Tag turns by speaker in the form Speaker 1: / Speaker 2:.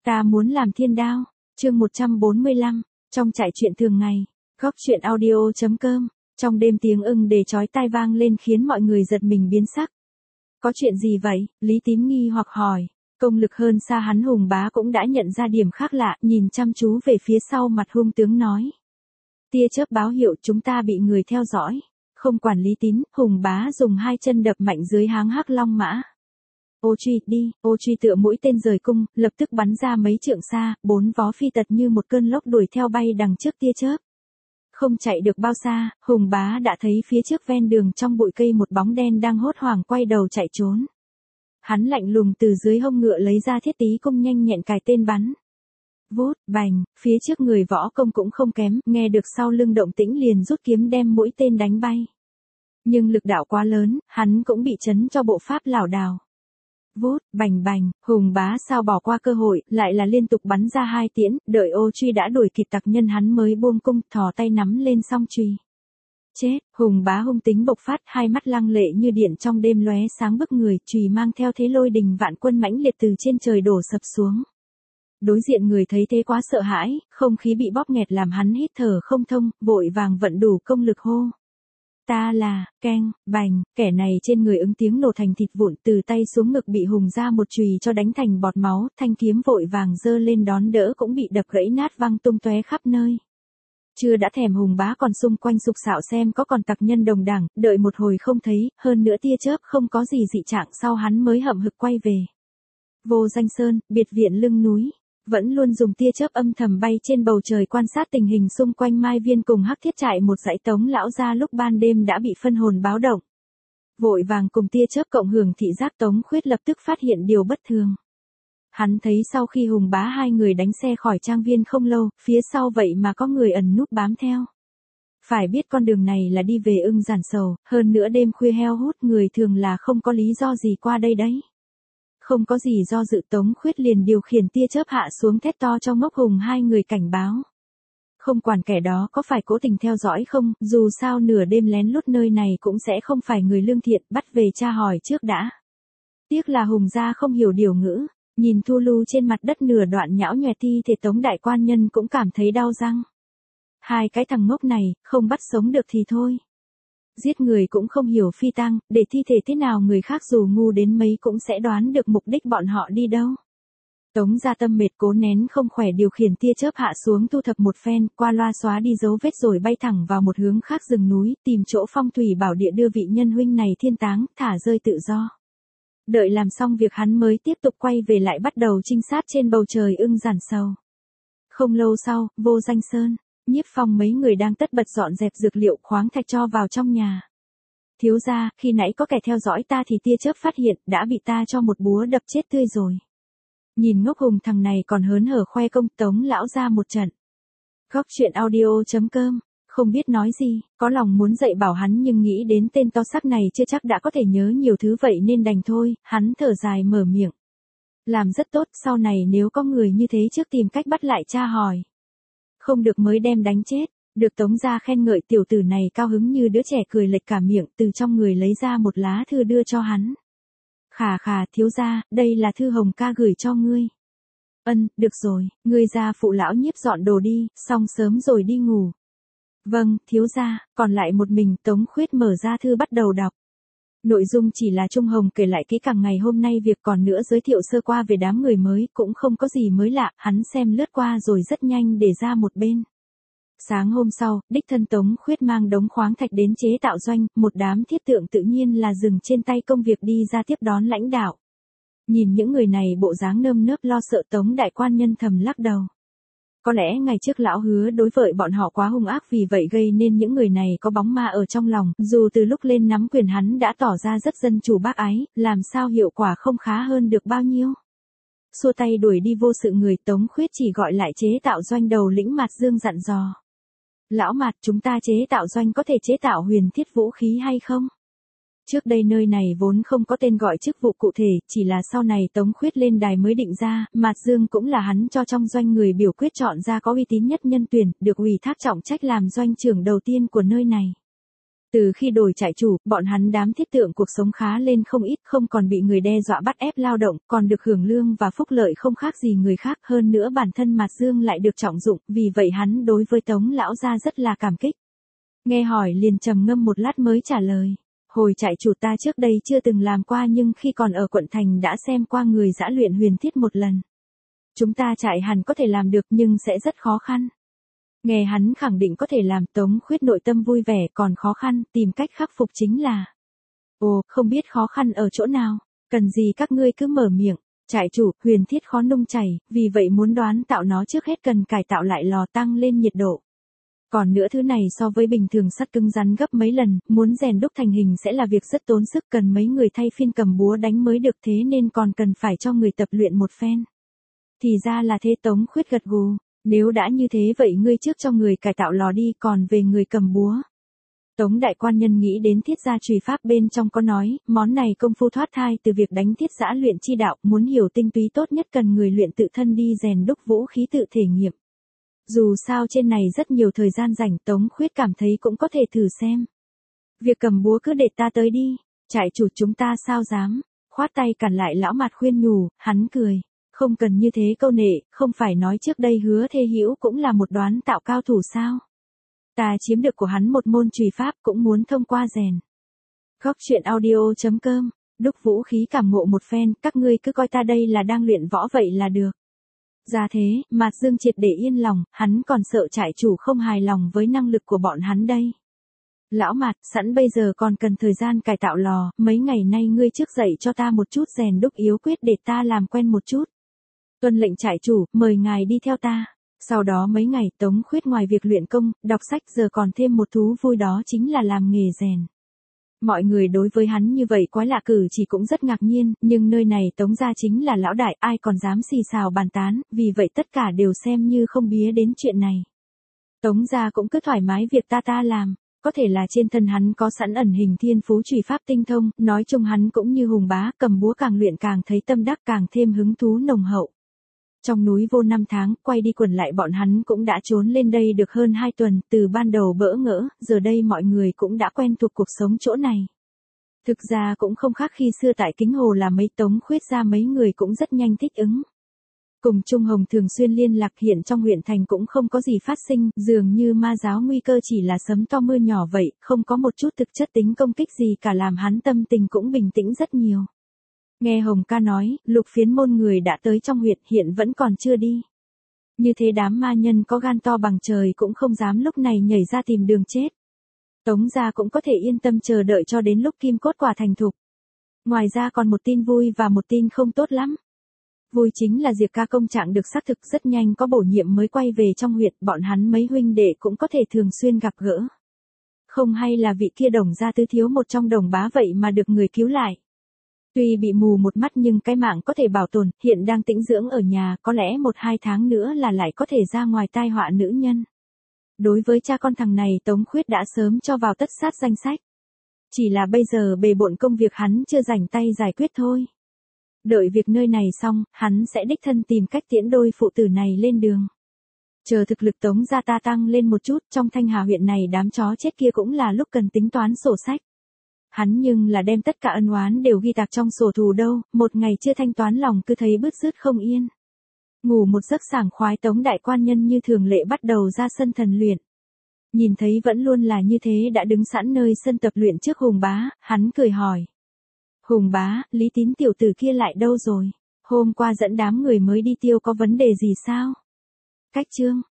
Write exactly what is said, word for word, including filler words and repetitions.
Speaker 1: Ta muốn làm thiên đao. Chương một trăm bốn mươi lăm, trong trại truyện thường ngày. Góc truyện audio.com. Trong đêm tiếng ưng để chói tai vang lên khiến mọi người giật mình biến sắc. Có chuyện gì vậy? Lý Tín nghi hoặc hỏi. Công lực hơn xa hắn Hùng Bá cũng đã nhận ra điểm khác lạ, nhìn chăm chú về phía sau mặt hung tướng nói. Tia chớp báo hiệu chúng ta bị người theo dõi. Không quản Lý Tín, Hùng Bá dùng hai chân đập mạnh dưới háng hắc long mã. Ô truy, đi, ô truy tựa mũi tên rời cung, lập tức bắn ra mấy trượng xa, bốn vó phi tật như một cơn lốc đuổi theo bay đằng trước tia chớp. Không chạy được bao xa, Hùng Bá đã thấy phía trước ven đường trong bụi cây một bóng đen đang hốt hoảng quay đầu chạy trốn. Hắn lạnh lùng từ dưới hông ngựa lấy ra thiết tí cung nhanh nhẹn cài tên bắn. Vút, bành, phía trước người võ công cũng không kém, nghe được sau lưng động tĩnh liền rút kiếm đem mũi tên đánh bay. Nhưng lực đạo quá lớn, hắn cũng bị chấn cho bộ pháp lảo đảo. Vút, bành bành, Hùng Bá sao bỏ qua cơ hội, lại là liên tục bắn ra hai tiễn, đợi ô truy đã đuổi kịp tặc nhân hắn mới buông cung, thò tay nắm lên song chùy. Chết, Hùng Bá hung tính bộc phát, hai mắt lăng lệ như điện trong đêm lóe sáng bức người, chùy mang theo thế lôi đình vạn quân mãnh liệt từ trên trời đổ sập xuống. Đối diện người thấy thế quá sợ hãi, không khí bị bóp nghẹt làm hắn hít thở không thông, vội vàng vận đủ công lực hô. Ta là, keng, bành, kẻ này trên người ứng tiếng nổ thành thịt vụn, từ tay xuống ngực bị Hùng ra một chùy cho đánh thành bọt máu, thanh kiếm vội vàng giơ lên đón đỡ cũng bị đập gãy nát văng tung tóe khắp nơi. Chưa đã thèm Hùng Bá còn xung quanh sục sạo xem có còn tặc nhân đồng đảng, đợi một hồi không thấy, hơn nữa tia chớp không có gì dị trạng sau hắn mới hậm hực quay về. Vô Danh Sơn, biệt viện lưng núi. Vẫn luôn dùng tia chớp âm thầm bay trên bầu trời quan sát tình hình xung quanh Mai Viên cùng Hắc Thiết trại một dãy Tống lão gia lúc ban đêm đã bị phân hồn báo động. Vội vàng cùng tia chớp cộng hưởng thị giác Tống Khuyết lập tức phát hiện điều bất thường. Hắn thấy sau khi Hùng Bá hai người đánh xe khỏi trang viên không lâu, phía sau vậy mà có người ẩn núp bám theo. Phải biết con đường này là đi về Ưng Giản Sầu, hơn nữa đêm khuya heo hút người thường là không có lý do gì qua đây đấy. Không có gì do dự Tống Khuyết liền điều khiển tia chớp hạ xuống thét to cho Ngốc Hùng hai người cảnh báo. Không quản kẻ đó có phải cố tình theo dõi không, dù sao nửa đêm lén lút nơi này cũng sẽ không phải người lương thiện, bắt về tra hỏi trước đã. Tiếc là Hùng gia không hiểu điều ngữ, nhìn thu lu trên mặt đất nửa đoạn nhão nhòe thi thể Tống đại quan nhân cũng cảm thấy đau răng. Hai cái thằng ngốc này, không bắt sống được thì thôi. Giết người cũng không hiểu phi tang, để thi thể thế nào người khác dù ngu đến mấy cũng sẽ đoán được mục đích bọn họ đi đâu. Tống gia tâm mệt cố nén không khỏe điều khiển tia chớp hạ xuống thu thập một phen, qua loa xóa đi dấu vết rồi bay thẳng vào một hướng khác rừng núi, tìm chỗ phong thủy bảo địa đưa vị nhân huynh này thiên táng, thả rơi tự do. Đợi làm xong việc hắn mới tiếp tục quay về lại bắt đầu trinh sát trên bầu trời Ưng Giản Sầu. Không lâu sau, Vô Danh Sơn. Nhiếp Phong mấy người đang tất bật dọn dẹp dược liệu khoáng thạch cho vào trong nhà. Thiếu gia, khi nãy có kẻ theo dõi ta thì tia chớp phát hiện, đã bị ta cho một búa đập chết tươi rồi. Nhìn Ngốc Hùng thằng này còn hớn hở khoe công Tống lão ra một trận. Góc truyện audio.com, không biết nói gì, có lòng muốn dạy bảo hắn nhưng nghĩ đến tên to xác này chưa chắc đã có thể nhớ nhiều thứ vậy nên đành thôi, hắn thở dài mở miệng. Làm rất tốt, sau này nếu có người như thế trước tìm cách bắt lại tra hỏi. Không được mới đem đánh chết, được Tống gia khen ngợi tiểu tử này cao hứng như đứa trẻ cười lệch cả miệng từ trong người lấy ra một lá thư đưa cho hắn. Khà khà thiếu gia, đây là thư Hồng ca gửi cho ngươi. Ân, được rồi, ngươi ra phụ lão Nhiếp dọn đồ đi, xong sớm rồi đi ngủ. Vâng, thiếu gia, còn lại một mình Tống Khuyết mở ra thư bắt đầu đọc. Nội dung chỉ là Trung Hồng kể lại kỹ càng ngày hôm nay việc còn nữa giới thiệu sơ qua về đám người mới, cũng không có gì mới lạ, hắn xem lướt qua rồi rất nhanh để ra một bên. Sáng hôm sau, đích thân Tống Khuyết mang đống khoáng thạch đến chế tạo doanh, một đám thiết tượng tự nhiên là dừng trên tay công việc đi ra tiếp đón lãnh đạo. Nhìn những người này bộ dáng nơm nớp lo sợ Tống đại quan nhân thầm lắc đầu. Có lẽ ngày trước lão hứa đối với bọn họ quá hung ác vì vậy gây nên những người này có bóng ma ở trong lòng, dù từ lúc lên nắm quyền hắn đã tỏ ra rất dân chủ bác ái, làm sao hiệu quả không khá hơn được bao nhiêu. Xua tay đuổi đi vô sự người Tống Khuyết chỉ gọi lại chế tạo doanh đầu lĩnh Mạt Dương dặn dò. Lão Mạt, chúng ta chế tạo doanh có thể chế tạo huyền thiết vũ khí hay không? Trước đây nơi này vốn không có tên gọi chức vụ cụ thể, chỉ là sau này Tống Khuyết lên đài mới định ra, Mạt Dương cũng là hắn cho trong doanh người biểu quyết chọn ra có uy tín nhất nhân tuyển, được ủy thác trọng trách làm doanh trưởng đầu tiên của nơi này. Từ khi đổi trại chủ, bọn hắn đám thiết tượng cuộc sống khá lên không ít, không còn bị người đe dọa bắt ép lao động, còn được hưởng lương và phúc lợi không khác gì người khác, hơn nữa bản thân Mạt Dương lại được trọng dụng, vì vậy hắn đối với Tống lão gia rất là cảm kích. Nghe hỏi liền trầm ngâm một lát mới trả lời. Hồi trại chủ ta trước đây chưa từng làm qua nhưng khi còn ở quận thành đã xem qua người giã luyện huyền thiết một lần. Chúng ta trại hẳn có thể làm được nhưng sẽ rất khó khăn. Nghe hắn khẳng định có thể làm, Tống Khuyết nội tâm vui vẻ, còn khó khăn, tìm cách khắc phục chính là. Ồ, không biết khó khăn ở chỗ nào, cần gì các ngươi cứ mở miệng. Trại chủ, huyền thiết khó nung chảy, vì vậy muốn đoán tạo nó trước hết cần cải tạo lại lò tăng lên nhiệt độ. Còn nữa thứ này so với bình thường sắt cứng rắn gấp mấy lần, muốn rèn đúc thành hình sẽ là việc rất tốn sức, cần mấy người thay phiên cầm búa đánh mới được, thế nên còn cần phải cho người tập luyện một phen. Thì ra là thế. Tống Khuyết gật gù. Nếu đã như thế vậy ngươi trước cho người cải tạo lò đi, còn về người cầm búa. Tống đại quan nhân nghĩ đến thiết gia trùy pháp bên trong có nói, món này công phu thoát thai từ việc đánh thiết giã luyện chi đạo, muốn hiểu tinh túy tốt nhất cần người luyện tự thân đi rèn đúc vũ khí tự thể nghiệm. Dù sao trên này rất nhiều thời gian rảnh, Tống Khuyết cảm thấy cũng có thể thử xem. Việc cầm búa cứ để ta tới đi, trại chủ chúng ta sao dám, khoát tay cản lại lão Mạt khuyên nhủ, hắn cười. Không cần như thế câu nệ, không phải nói trước đây Hứa Thê Hữu cũng là một đoán tạo cao thủ sao. Ta chiếm được của hắn một môn trùy pháp cũng muốn thông qua rèn. Góc truyện audio chấm com, đúc vũ khí cảm ngộ một phen, các ngươi cứ coi ta đây là đang luyện võ vậy là được. Ra thế, Mạt Dương triệt để yên lòng, hắn còn sợ trại chủ không hài lòng với năng lực của bọn hắn đây. Lão Mạt, sẵn bây giờ còn cần thời gian cải tạo lò, mấy ngày nay ngươi trước dạy cho ta một chút rèn đúc yếu quyết để ta làm quen một chút. Tuân lệnh trại chủ, mời ngài đi theo ta. Sau đó mấy ngày Tống Khuyết ngoài việc luyện công, đọc sách giờ còn thêm một thú vui đó chính là làm nghề rèn. Mọi người đối với hắn như vậy quái lạ cử chỉ cũng rất ngạc nhiên, nhưng nơi này Tống gia chính là lão đại, ai còn dám xì xào bàn tán, vì vậy tất cả đều xem như không bía đến chuyện này. Tống gia cũng cứ thoải mái việc ta ta làm, có thể là trên thân hắn có sẵn ẩn hình thiên phú trùy pháp tinh thông, nói chung hắn cũng như Hùng Bá, cầm búa càng luyện càng thấy tâm đắc, càng thêm hứng thú nồng hậu. Trong núi vô năm tháng, quay đi quẩn lại bọn hắn cũng đã trốn lên đây được hơn hai tuần, từ ban đầu bỡ ngỡ, giờ đây mọi người cũng đã quen thuộc cuộc sống chỗ này. Thực ra cũng không khác khi xưa tại Kính Hồ là mấy Tống Khuyết ra mấy người cũng rất nhanh thích ứng. Cùng Trung Hồng thường xuyên liên lạc, hiện trong huyện thành cũng không có gì phát sinh, dường như ma giáo nguy cơ chỉ là sấm to mưa nhỏ vậy, không có một chút thực chất tính công kích gì cả, làm hắn tâm tình cũng bình tĩnh rất nhiều. Nghe Hồng ca nói, Lục Phiến môn người đã tới trong huyện, hiện vẫn còn chưa đi. Như thế đám ma nhân có gan to bằng trời cũng không dám lúc này nhảy ra tìm đường chết. Tống gia cũng có thể yên tâm chờ đợi cho đến lúc kim cốt quả thành thục. Ngoài ra còn một tin vui và một tin không tốt lắm. Vui chính là Diệp ca công trạng được xác thực rất nhanh có bổ nhiệm mới quay về trong huyện, bọn hắn mấy huynh đệ cũng có thể thường xuyên gặp gỡ. Không hay là vị kia Đồng gia tứ thiếu một trong Đồng bá vậy mà được người cứu lại. Tuy bị mù một mắt nhưng cái mạng có thể bảo tồn, hiện đang tĩnh dưỡng ở nhà, có lẽ một hai tháng nữa là lại có thể ra ngoài tai họa nữ nhân. Đối với cha con thằng này Tống Khuyết đã sớm cho vào tất sát danh sách. Chỉ là bây giờ bề bộn công việc hắn chưa rảnh tay giải quyết thôi. Đợi việc nơi này xong, hắn sẽ đích thân tìm cách tiễn đôi phụ tử này lên đường. Chờ thực lực Tống gia ta tăng lên một chút, trong Thanh Hà huyện này đám chó chết kia cũng là lúc cần tính toán sổ sách. Hắn nhưng là đem tất cả ân oán đều ghi tạc trong sổ thù đâu, một ngày chưa thanh toán lòng cứ thấy bứt rứt không yên. Ngủ một giấc sảng khoái Tống đại quan nhân như thường lệ bắt đầu ra sân thần luyện. Nhìn thấy vẫn luôn là như thế đã đứng sẵn nơi sân tập luyện trước Hùng Bá, hắn cười hỏi. Hùng Bá, Lý Tín tiểu tử kia lại đâu rồi? Hôm qua dẫn đám người mới đi tiêu có vấn đề gì sao? Cách chương.